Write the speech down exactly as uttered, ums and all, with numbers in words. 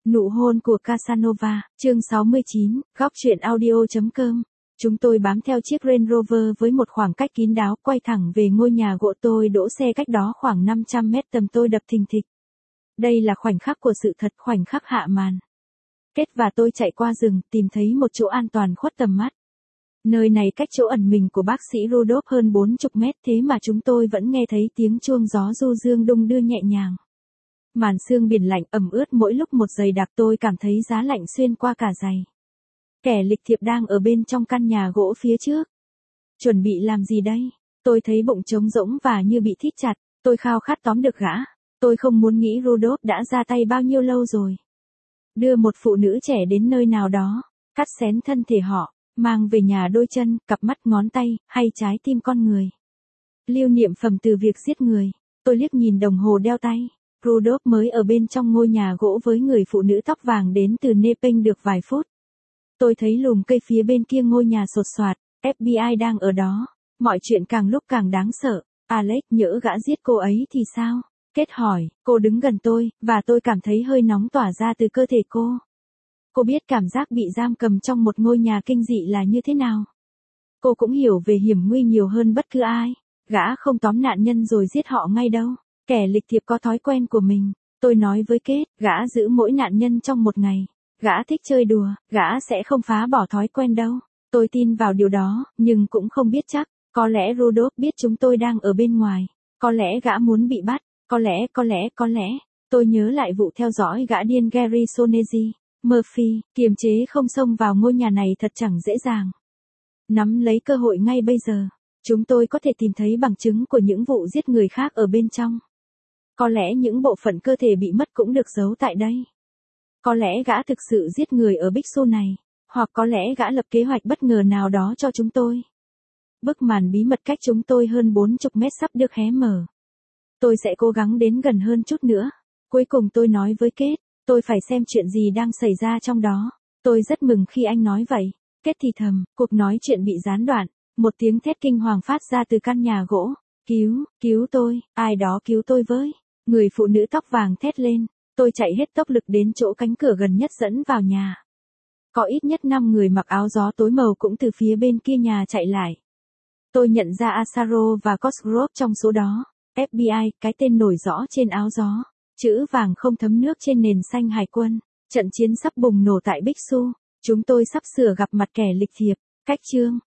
Nụ hôn của Casanova, chương sáu mươi chín, góc truyện audio.com. Chúng tôi bám theo chiếc Range Rover với một khoảng cách kín đáo, quay thẳng về ngôi nhà gỗ tôi đỗ xe cách đó khoảng năm trăm mét, tầm tôi đập thình thịch. Đây là khoảnh khắc của sự thật, khoảnh khắc hạ màn. Kết và tôi chạy qua rừng, tìm thấy một chỗ an toàn khuất tầm mắt. Nơi này cách chỗ ẩn mình của bác sĩ Rudolph hơn bốn mươi mét, thế mà chúng tôi vẫn nghe thấy tiếng chuông gió du dương đung đưa nhẹ nhàng. Màn sương biển lạnh ẩm ướt mỗi lúc một dày đặc, tôi cảm thấy giá lạnh xuyên qua cả giày. Kẻ lịch thiệp đang ở bên trong căn nhà gỗ phía trước. Chuẩn bị làm gì đây? Tôi thấy bụng trống rỗng và như bị thít chặt, tôi khao khát tóm được gã. Tôi không muốn nghĩ Rudolph đã ra tay bao nhiêu lâu rồi. Đưa một phụ nữ trẻ đến nơi nào đó, cắt xén thân thể họ, mang về nhà đôi chân, cặp mắt, ngón tay, hay trái tim con người. Lưu niệm phẩm từ việc giết người. Tôi liếc nhìn đồng hồ đeo tay. Rudolph mới ở bên trong ngôi nhà gỗ với người phụ nữ tóc vàng đến từ Nepal được vài phút. Tôi thấy lùm cây phía bên kia ngôi nhà sột soạt, ép bê i đang ở đó. Mọi chuyện càng lúc càng đáng sợ. Alex, nhỡ gã giết cô ấy thì sao? Kết hỏi, cô đứng gần tôi, và tôi cảm thấy hơi nóng tỏa ra từ cơ thể cô. Cô biết cảm giác bị giam cầm trong một ngôi nhà kinh dị là như thế nào. Cô cũng hiểu về hiểm nguy nhiều hơn bất cứ ai. Gã không tóm nạn nhân rồi giết họ ngay đâu. Kẻ lịch thiệp có thói quen của mình. Tôi nói với Kết, gã giữ mỗi nạn nhân trong một ngày. Gã thích chơi đùa, gã sẽ không phá bỏ thói quen đâu. Tôi tin vào điều đó, nhưng cũng không biết chắc. Có lẽ Rudolph biết chúng tôi đang ở bên ngoài. Có lẽ gã muốn bị bắt. Có lẽ, có lẽ, có lẽ. Tôi nhớ lại vụ theo dõi gã điên Gary Sonesi. Murphy, kiềm chế không xông vào ngôi nhà này thật chẳng dễ dàng. Nắm lấy cơ hội ngay bây giờ. Chúng tôi có thể tìm thấy bằng chứng của những vụ giết người khác ở bên trong. Có lẽ những bộ phận cơ thể bị mất cũng được giấu tại đây. Có lẽ gã thực sự giết người ở Big Sur này. Hoặc có lẽ gã lập kế hoạch bất ngờ nào đó cho chúng tôi. Bức màn bí mật cách chúng tôi hơn bốn mươi mét sắp được hé mở. Tôi sẽ cố gắng đến gần hơn chút nữa. Cuối cùng tôi nói với Kết, tôi phải xem chuyện gì đang xảy ra trong đó. Tôi rất mừng khi anh nói vậy. Kết thì thầm, cuộc nói chuyện bị gián đoạn. Một tiếng thét kinh hoàng phát ra từ căn nhà gỗ. Cứu, cứu tôi, ai đó cứu tôi với. Người phụ nữ tóc vàng thét lên. Tôi chạy hết tốc lực đến chỗ cánh cửa gần nhất dẫn vào nhà. Có ít nhất năm người mặc áo gió tối màu cũng từ phía bên kia nhà chạy lại. Tôi nhận ra Asaro và Cosgrove trong số đó. ép bê i, cái tên nổi rõ trên áo gió. Chữ vàng không thấm nước trên nền xanh hải quân. Trận chiến sắp bùng nổ tại Big Sur. Chúng tôi sắp sửa gặp mặt kẻ lịch thiệp. Cách chương.